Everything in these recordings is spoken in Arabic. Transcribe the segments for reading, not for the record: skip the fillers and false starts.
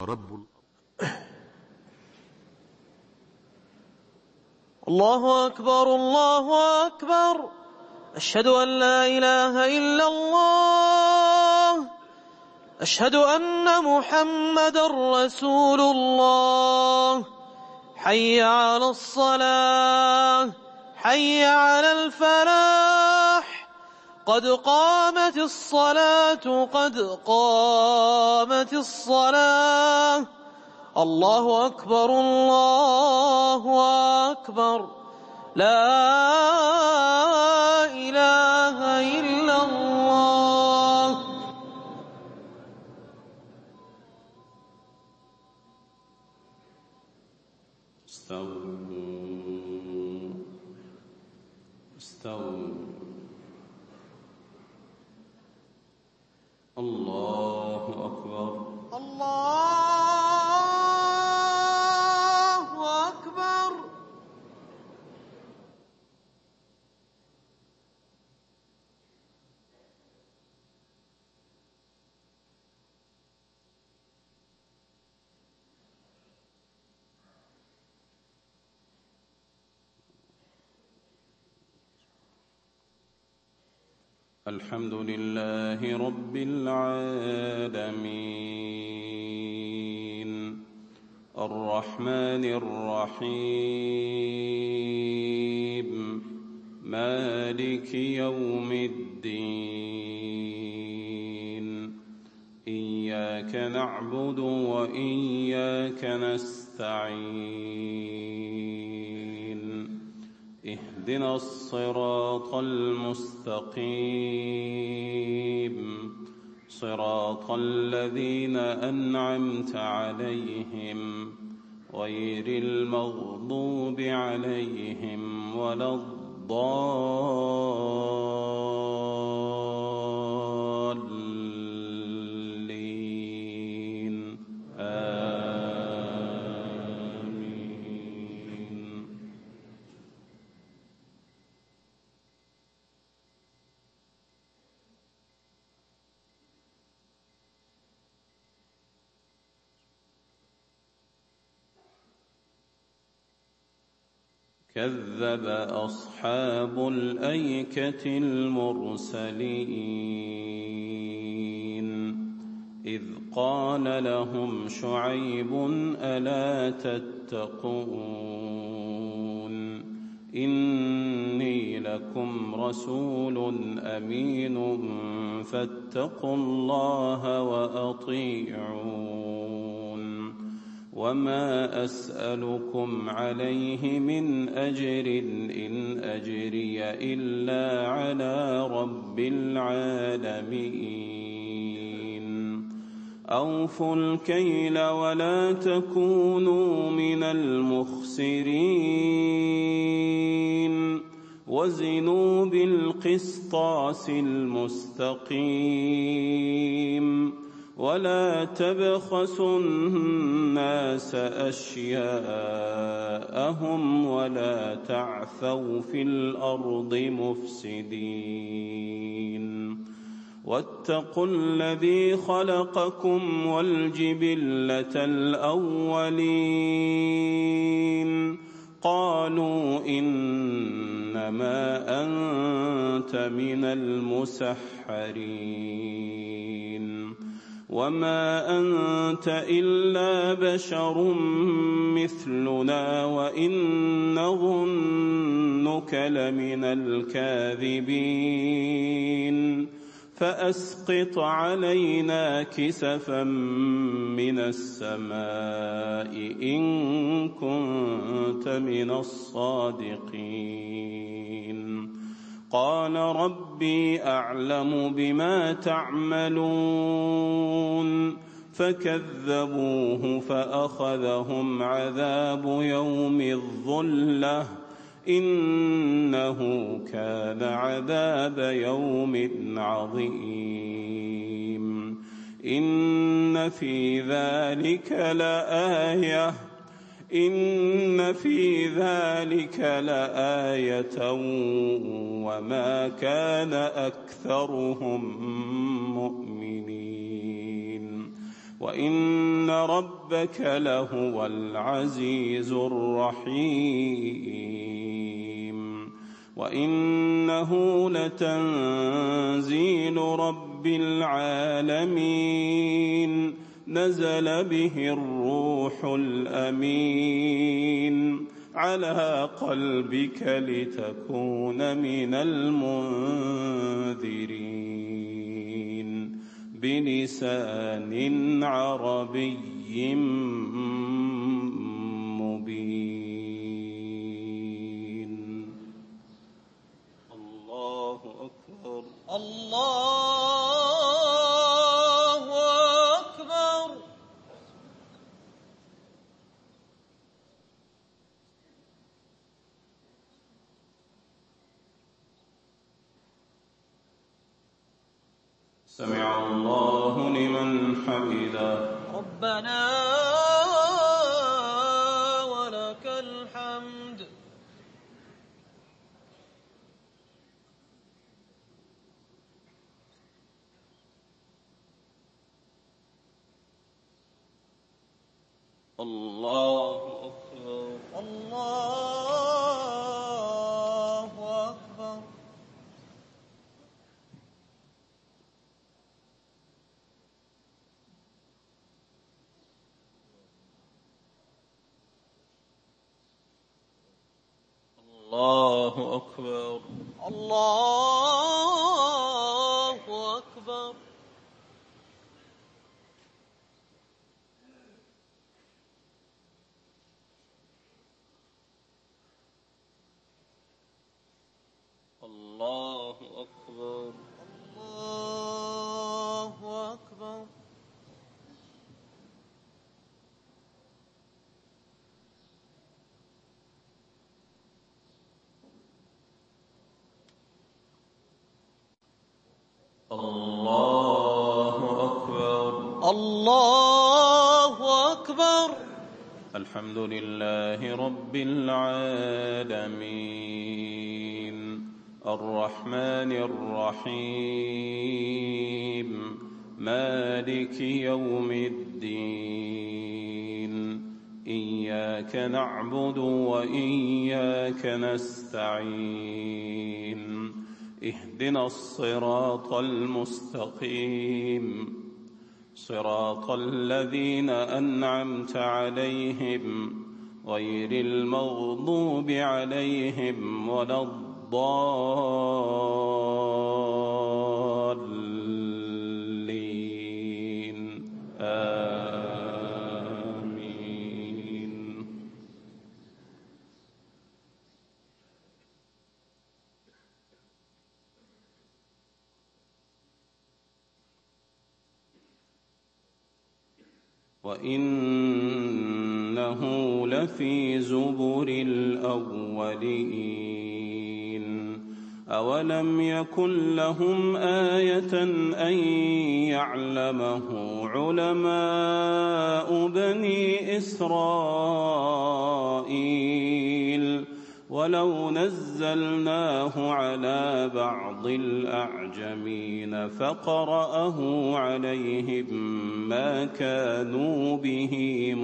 رب الله أكبر الله أكبر. أشهد أن لا إله إلا الله. أشهد أن محمدا رسول الله. حي على الصلاة، حي على الفلاح. قد قامت الصلاة، قد قامت الصلاة. الله أكبر الله أكبر. لا إله إلا الله. استووا. الله أكبر الله أكبر. الحمد لله رب العالمين الرحمن الرحيم مالك يوم الدين. إياك نعبد وإياك نستعين. اهدنا الصراط المستقيم صراط الذين أنعمت عليهم غير المغضوب عليهم ولا الضالين. كذب أصحاب الأيكة المرسلين إذ قال لهم شعيب ألا تتقون إني لكم رسول أمين فاتقوا الله وأطيعون. وما أسألكم عليه من أجر إن أجري إلا على رب العالمين. أوفوا الكيل ولا تكونوا من المخسرين وزنوا بالقسطاس المستقيم ولا تبخسوا الناس أشياءهم ولا تعثوا في الأرض مفسدين. واتقوا الذي خلقكم والجبلة الأولين قالوا إنما أنت من المسحرين وما أنت إلا بشر مثلنا وإن نظنك لمن الكاذبين فأسقط علينا كسفا من السماء إن كنت من الصادقين. قال ربي أعلم بما تعملون فكذبوه فأخذهم عذاب يوم الظلة إنه كان عذاب يوم عظيم. إن في ذلك لآية وما كان أكثرهم مؤمنين وإن ربك لهو العزيز الرحيم وإنه لتنزيل رب العالمين نزل به الروح الأمين على قلبك لتكون من المنذرين بلسان عربي مبين. الله أكبر. الله أكبر. سمع الله لمن حمده. ربنا ولك الحمد. الله أكبر. الله أكبر. الله أكبر. الله أكبر. الله أكبر. الله أكبر. الله أكبر. الله أكبر. الحمد لله رب العالمين الرحمن الرحيم مالك يوم الدين إياك نعبد وإياك نستعين اهدنا الصراط المستقيم صراط الذين أنعمت عليهم غير المغضوب عليهم ولا الضالين آمين. وإنه لفي زبر الأولين أولم يكن لهم آية أن يعلمه علماء بني إسرائيل ولو نزلناه على بعض الأعجمين فقرأه عليهم ما كانوا به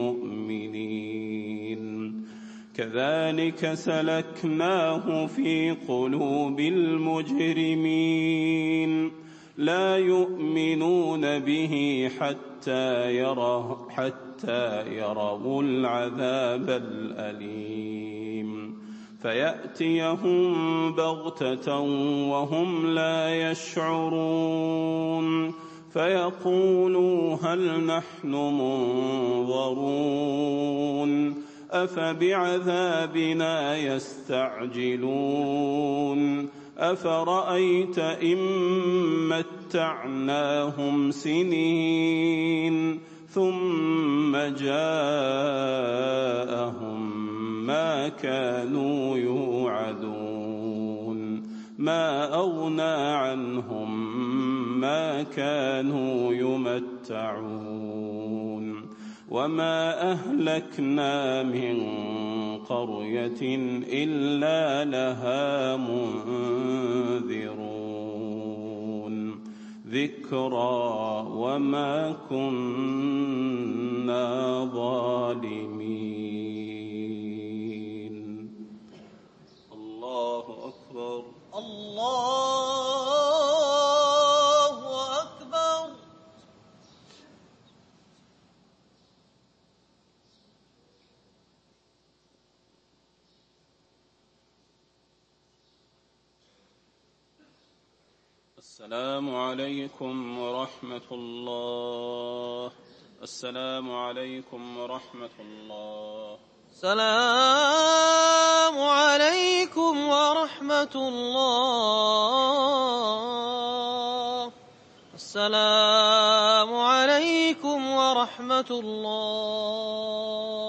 مؤمنين كذلك سلكناه في قلوب المجرمين لا يؤمنون به حتى يروا العذاب الأليم فيأتيهم بغتة وهم لا يشعرون فيقولوا هل نحن منظرون أفبعذابنا يستعجلون أفرأيت إن متعناهم سنين ثم جاءهم ما كانوا يوعدون ما أغنى عنهم ما كانوا يمتعون وما أهلكنا من قرية إلا لها منذرون ذكرى وما كنا ظالمين. الله أكبر. الله أكبر. السلام عليكم ورحمة الله. السلام عليكم ورحمة الله. السلام عليكم ورحمة الله. السلام عليكم ورحمة الله.